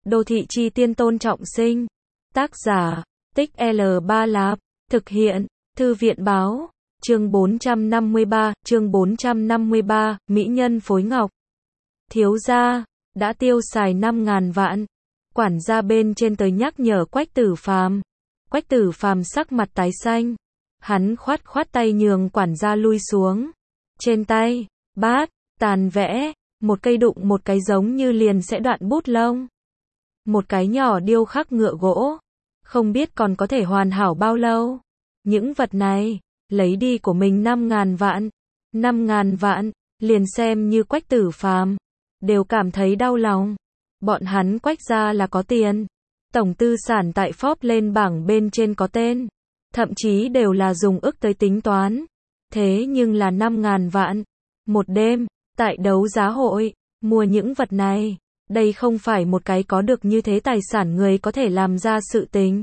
Đô thị chi tiên Tôn Trọng Sinh. Tác giả, Tích L3 Lạp. Thực hiện, Thư viện báo. Chương 453, Mỹ nhân phối ngọc. Thiếu gia, đã tiêu xài 5.000 vạn. Quản gia bên trên tới nhắc nhở Quách Tử Phàm. Quách Tử Phàm sắc mặt tái xanh. Hắn khoát tay nhường quản gia lui xuống. Trên tay, bát, tàn vẽ, một cây đụng một cái giống như liền sẽ đoạn bút lông. Một cái nhỏ điêu khắc ngựa gỗ. Không biết còn có thể hoàn hảo bao lâu. Những vật này, lấy đi của mình 5.000 vạn. 5.000 vạn, liền xem như Quách Tử Phàm đều cảm thấy đau lòng. Bọn hắn Quách gia là có tiền. Tổng tư sản tại Forbes lên bảng bên trên có tên. Thậm chí đều là dùng ức tới tính toán. Thế nhưng là 5.000 vạn. Một đêm, tại đấu giá hội, mua những vật này. Đây không phải một cái có được như thế tài sản người có thể làm ra sự tình.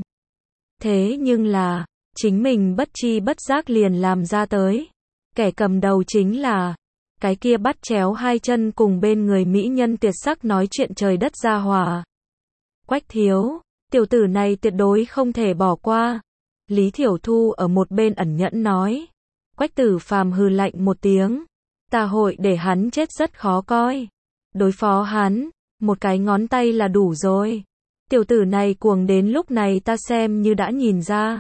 Thế nhưng là, chính mình bất chi bất giác liền làm ra tới. Kẻ cầm đầu chính là cái kia bắt chéo hai chân cùng bên người mỹ nhân tuyệt sắc nói chuyện trời đất ra hỏa. Quách thiếu, tiểu tử này tuyệt đối không thể bỏ qua. Lý Thiểu Thu ở một bên ẩn nhẫn nói. Quách Tử Phàm hừ lạnh một tiếng. Ta hội để hắn chết rất khó coi. Đối phó hắn, một cái ngón tay là đủ rồi. Tiểu tử này cuồng đến lúc này ta xem như đã nhìn ra.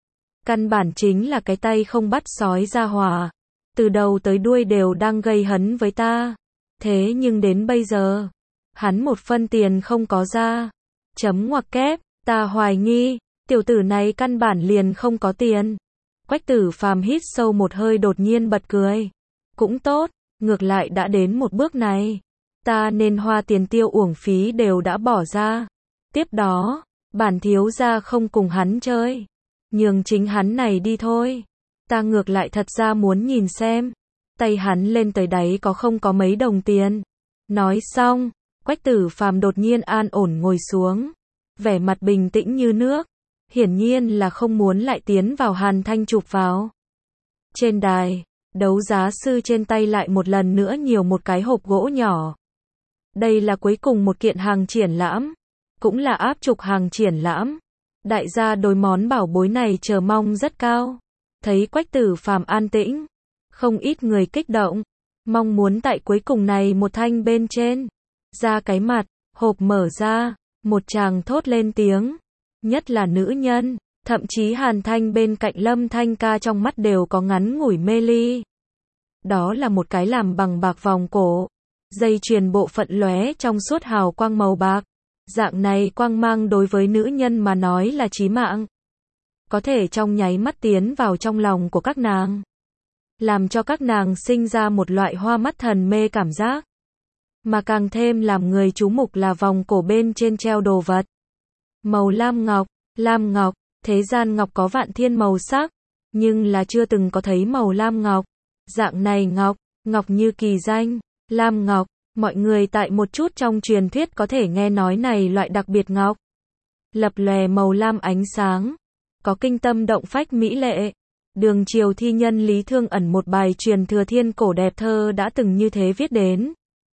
Căn bản chính là cái tay không bắt sói ra hỏa. Từ đầu tới đuôi đều đang gây hấn với ta. Thế nhưng đến bây giờ, hắn một phân tiền không có ra. Chấm ngoặc kép, ta hoài nghi, tiểu tử này căn bản liền không có tiền. Quách Tử Phàm hít sâu một hơi đột nhiên bật cười. Cũng tốt, ngược lại đã đến một bước này. Ta nên hoa tiền tiêu uổng phí đều đã bỏ ra. Tiếp đó, bản thiếu gia không cùng hắn chơi. Nhường chính hắn này đi thôi. Ta ngược lại thật ra muốn nhìn xem. Tay hắn lên tới đáy có không có mấy đồng tiền. Nói xong, Quách Tử Phàm đột nhiên an ổn ngồi xuống. Vẻ mặt bình tĩnh như nước. Hiển nhiên là không muốn lại tiến vào Hàn Thanh chụp vào. Trên đài, đấu giá sư trên tay lại một lần nữa nhiều một cái hộp gỗ nhỏ. Đây là cuối cùng một kiện hàng triển lãm. Cũng là áp trục hàng triển lãm. Đại gia đối món bảo bối này chờ mong rất cao. Thấy Quách Tử Phàm an tĩnh. Không ít người kích động. Mong muốn tại cuối cùng này một thanh bên trên. Ra cái mặt, hộp mở ra. Một chàng thốt lên tiếng. Nhất là nữ nhân. Thậm chí Hàn Thanh bên cạnh Lâm Thanh ca trong mắt đều có ngắn ngủi mê ly. Đó là một cái làm bằng bạc vòng cổ. Dây chuyền bộ phận lóe trong suốt hào quang màu bạc. Dạng này quang mang đối với nữ nhân mà nói là chí mạng. Có thể trong nháy mắt tiến vào trong lòng của các nàng. Làm cho các nàng sinh ra một loại hoa mắt thần mê cảm giác. Mà càng thêm làm người chú mục là vòng cổ bên trên treo đồ vật. Màu lam ngọc, thế gian ngọc có vạn thiên màu sắc. Nhưng là chưa từng có thấy màu lam ngọc. Dạng này ngọc như kỳ danh, lam ngọc. Mọi người tại một chút trong truyền thuyết có thể nghe nói này loại đặc biệt ngọc. Lập lòe màu lam ánh sáng. Có kinh tâm động phách mỹ lệ. Đường triều thi nhân Lý Thương Ẩn một bài truyền thừa thiên cổ đẹp thơ đã từng như thế viết đến.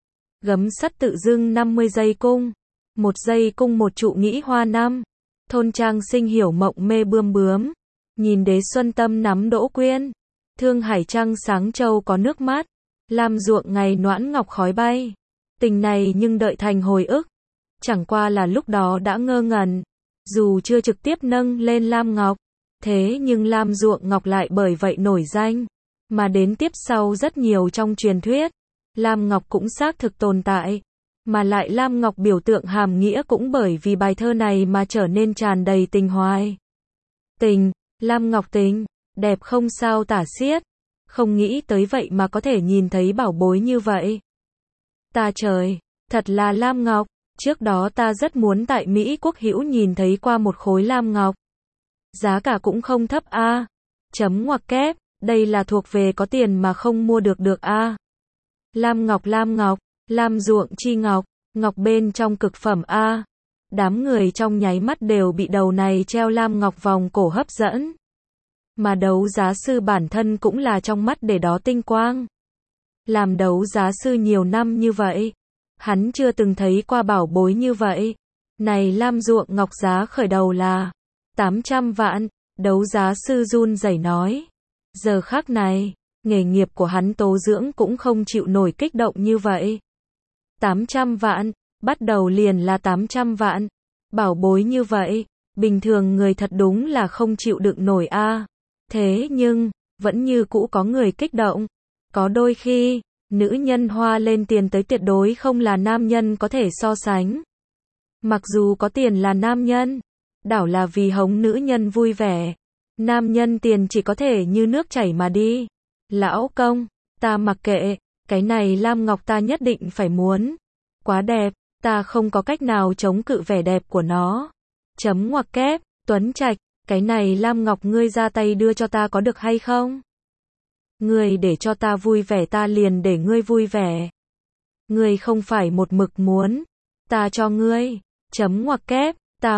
Gấm sắt tự dưng 50 giây cung. Một giây cung một trụ nghĩ hoa năm. Thôn trang sinh hiểu mộng mê bươm bướm. Nhìn đế xuân tâm nắm đỗ quyên. Thương hải trăng sáng châu có nước mắt. Lam ruộng ngày noãn ngọc khói bay. Tình này nhưng đợi thành hồi ức. Chẳng qua là lúc đó đã ngơ ngẩn. Dù chưa trực tiếp nâng lên lam ngọc. Thế nhưng lam ruộng ngọc lại bởi vậy nổi danh. Mà đến tiếp sau rất nhiều trong truyền thuyết. Lam ngọc cũng xác thực tồn tại. Mà lại lam ngọc biểu tượng hàm nghĩa cũng bởi vì bài thơ này mà trở nên tràn đầy tình hoài. Tình, lam ngọc tình, đẹp không sao tả xiết. Không nghĩ tới vậy mà có thể nhìn thấy bảo bối như vậy. Ta trời, thật là lam ngọc. Trước đó ta rất muốn tại Mỹ Quốc hữu nhìn thấy qua một khối lam ngọc. Giá cả cũng không thấp a. Chấm ngoặc kép, đây là thuộc về có tiền mà không mua được a. Lam ngọc, lam ruộng chi ngọc, ngọc bên trong cực phẩm a. Đám người trong nháy mắt đều bị đầu này treo lam ngọc vòng cổ hấp dẫn. Mà đấu giá sư bản thân cũng là trong mắt để đó tinh quang. Làm đấu giá sư nhiều năm như vậy, hắn chưa từng thấy qua bảo bối như vậy. Này lam ruộng ngọc giá khởi đầu là 800 vạn, đấu giá sư run rẩy nói. Giờ khắc này, nghề nghiệp của hắn tố dưỡng cũng không chịu nổi kích động như vậy. 800 vạn, bắt đầu liền là 800 vạn, bảo bối như vậy, bình thường người thật đúng là không chịu đựng nổi a. Thế nhưng, vẫn như cũ có người kích động. Có đôi khi, nữ nhân hoa lên tiền tới tuyệt đối không là nam nhân có thể so sánh. Mặc dù có tiền là nam nhân, đảo là vì hống nữ nhân vui vẻ. Nam nhân tiền chỉ có thể như nước chảy mà đi. Lão công, ta mặc kệ, cái này lam ngọc ta nhất định phải muốn. Quá đẹp, ta không có cách nào chống cự vẻ đẹp của nó. Chấm ngoặc kép, Tuấn Trạch, cái này lam ngọc ngươi ra tay đưa cho ta có được hay không? Ngươi để cho ta vui vẻ ta liền để ngươi vui vẻ. Ngươi không phải một mực muốn, ta cho ngươi. Chấm ngoặc kép,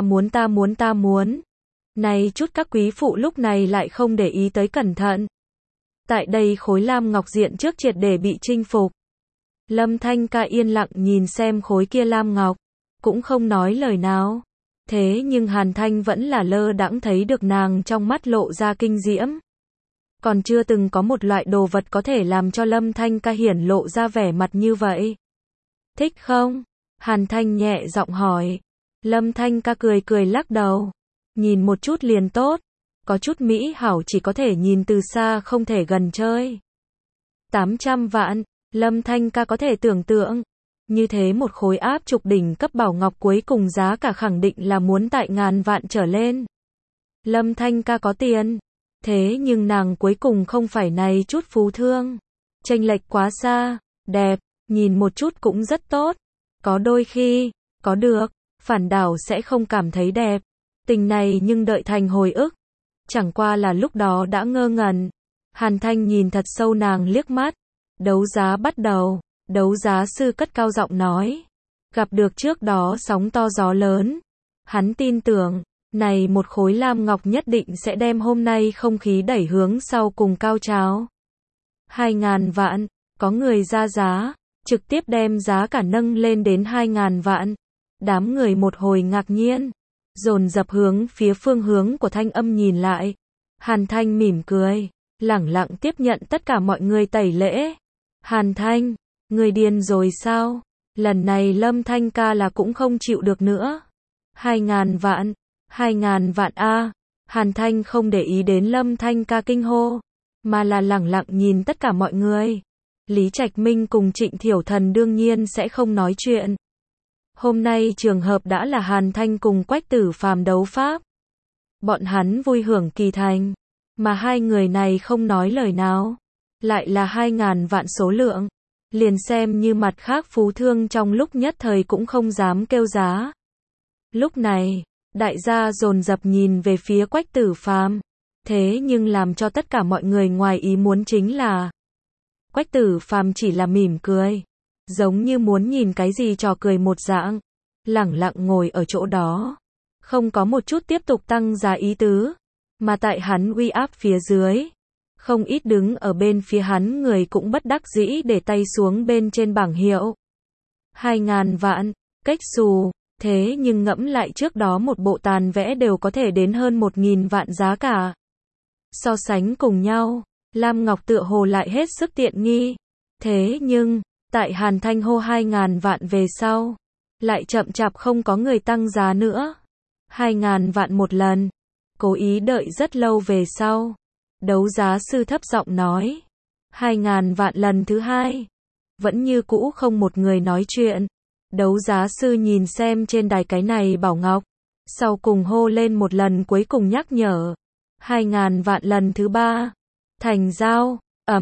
ta muốn. Này chút các quý phụ lúc này lại không để ý tới cẩn thận. Tại đây khối lam ngọc diện trước triệt để bị chinh phục. Lâm Thanh Ca yên lặng nhìn xem khối kia lam ngọc, cũng không nói lời nào. Thế nhưng Hàn Thanh vẫn là lơ đãng thấy được nàng trong mắt lộ ra kinh diễm. Còn chưa từng có một loại đồ vật có thể làm cho Lâm Thanh Ca hiển lộ ra vẻ mặt như vậy. Thích không? Hàn Thanh nhẹ giọng hỏi. Lâm Thanh Ca cười cười lắc đầu. Nhìn một chút liền tốt. Có chút mỹ hảo chỉ có thể nhìn từ xa không thể gần chơi. 800 vạn, Lâm Thanh Ca có thể tưởng tượng. Như thế một khối áp trục đỉnh cấp bảo ngọc cuối cùng giá cả khẳng định là muốn tại ngàn vạn trở lên. Lâm Thanh Ca có tiền. Thế nhưng nàng cuối cùng không phải này chút phú thương. Chênh lệch quá xa, đẹp, nhìn một chút cũng rất tốt. Có đôi khi, có được, phản đảo sẽ không cảm thấy đẹp. Tình này nhưng đợi thành hồi ức. Chẳng qua là lúc đó đã ngơ ngẩn. Hàn Thanh nhìn thật sâu nàng liếc mắt. Đấu giá bắt đầu, đấu giá sư cất cao giọng nói. Gặp được trước đó sóng to gió lớn. Hắn tin tưởng, này một khối lam ngọc nhất định sẽ đem hôm nay không khí đẩy hướng sau cùng cao trào. 2.000 vạn, có người ra giá, trực tiếp đem giá cả nâng lên đến 2.000 vạn. Đám người một hồi ngạc nhiên, dồn dập hướng phía phương hướng của thanh âm nhìn lại. Hàn Thanh mỉm cười, lẳng lặng tiếp nhận tất cả mọi người tẩy lễ. Hàn Thanh, người điên rồi sao? Lần này Lâm Thanh Ca là cũng không chịu được nữa. 2.000 vạn, 2.000 vạn a. Hàn Thanh không để ý đến Lâm Thanh Ca kinh hô, mà là lẳng lặng nhìn tất cả mọi người. Lý Trạch Minh cùng Trịnh Thiểu Thần đương nhiên sẽ không nói chuyện. Hôm nay trường hợp đã là Hàn Thanh cùng Quách Tử Phàm đấu pháp. Bọn hắn vui hưởng kỳ thành, mà hai người này không nói lời nào. Lại là 2.000 vạn số lượng. Liền xem như mặt khác phú thương trong lúc nhất thời cũng không dám kêu giá. Lúc này, đại gia dồn dập nhìn về phía Quách Tử Phàm. Thế nhưng làm cho tất cả mọi người ngoài ý muốn chính là Quách Tử Phàm chỉ là mỉm cười, giống như muốn nhìn cái gì trò cười một dạng, lẳng lặng ngồi ở chỗ đó, không có một chút tiếp tục tăng giá ý tứ, mà tại hắn uy áp phía dưới, không ít đứng ở bên phía hắn người cũng bất đắc dĩ để tay xuống bên trên bảng hiệu. 2.000 vạn, cách xù, thế nhưng ngẫm lại trước đó một bộ tàn vẽ đều có thể đến hơn 1.000 vạn giá cả. So sánh cùng nhau, lam ngọc tựa hồ lại hết sức tiện nghi. Thế nhưng, tại Hàn Thanh hô 2.000 vạn về sau, lại chậm chạp không có người tăng giá nữa. 2.000 vạn một lần, cố ý đợi rất lâu về sau. Đấu giá sư thấp giọng nói. 2.000 vạn lần thứ hai. Vẫn như cũ không một người nói chuyện. Đấu giá sư nhìn xem trên đài cái này bảo ngọc. Sau cùng hô lên một lần cuối cùng nhắc nhở. 2.000 vạn lần thứ ba. Thành giao,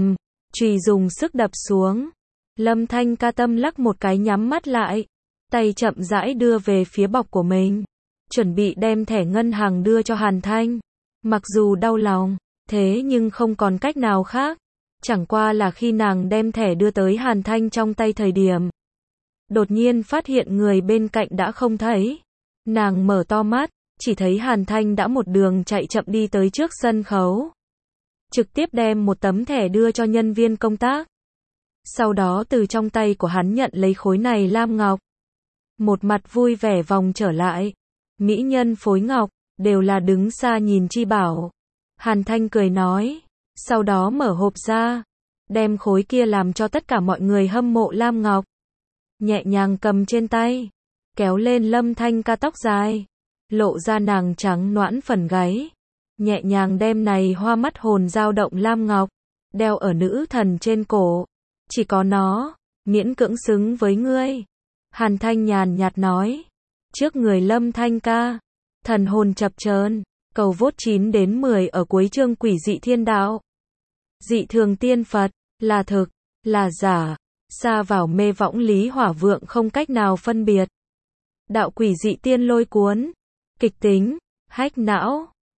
chùy dùng sức đập xuống. Lâm Thanh Ca tâm lắc một cái nhắm mắt lại. Tay chậm rãi đưa về phía bọc của mình. Chuẩn bị đem thẻ ngân hàng đưa cho Hàn Thanh. Mặc dù đau lòng, thế nhưng không còn cách nào khác. Chẳng qua là khi nàng đem thẻ đưa tới Hàn Thanh trong tay thời điểm. Đột nhiên phát hiện người bên cạnh đã không thấy. Nàng mở to mắt, chỉ thấy Hàn Thanh đã một đường chạy chậm đi tới trước sân khấu. Trực tiếp đem một tấm thẻ đưa cho nhân viên công tác. Sau đó từ trong tay của hắn nhận lấy khối này lam ngọc. một mặt vui vẻ vòng trở lại. Mỹ nhân phối ngọc, đều là đứng xa nhìn chi bảo. Hàn Thanh cười nói, sau đó mở hộp ra, đem khối kia làm cho tất cả mọi người hâm mộ lam ngọc. Nhẹ nhàng cầm trên tay, kéo lên Lâm Thanh Ca tóc dài, lộ ra nàng trắng nõn phần gáy. Nhẹ nhàng đem này hoa mắt hồn dao động lam ngọc, đeo ở nữ thần trên cổ. Chỉ có nó, miễn cưỡng xứng với ngươi. Hàn Thanh nhàn nhạt nói, trước người Lâm Thanh Ca, thần hồn chập chờn. Cầu vote 9 đến 10 ở cuối chương Quỷ dị thiên đạo. Dị thường tiên Phật, là thực, là giả, xa vào mê võng lý hỏa vượng không cách nào phân biệt. Đạo quỷ dị tiên lôi cuốn, kịch tính, hách não.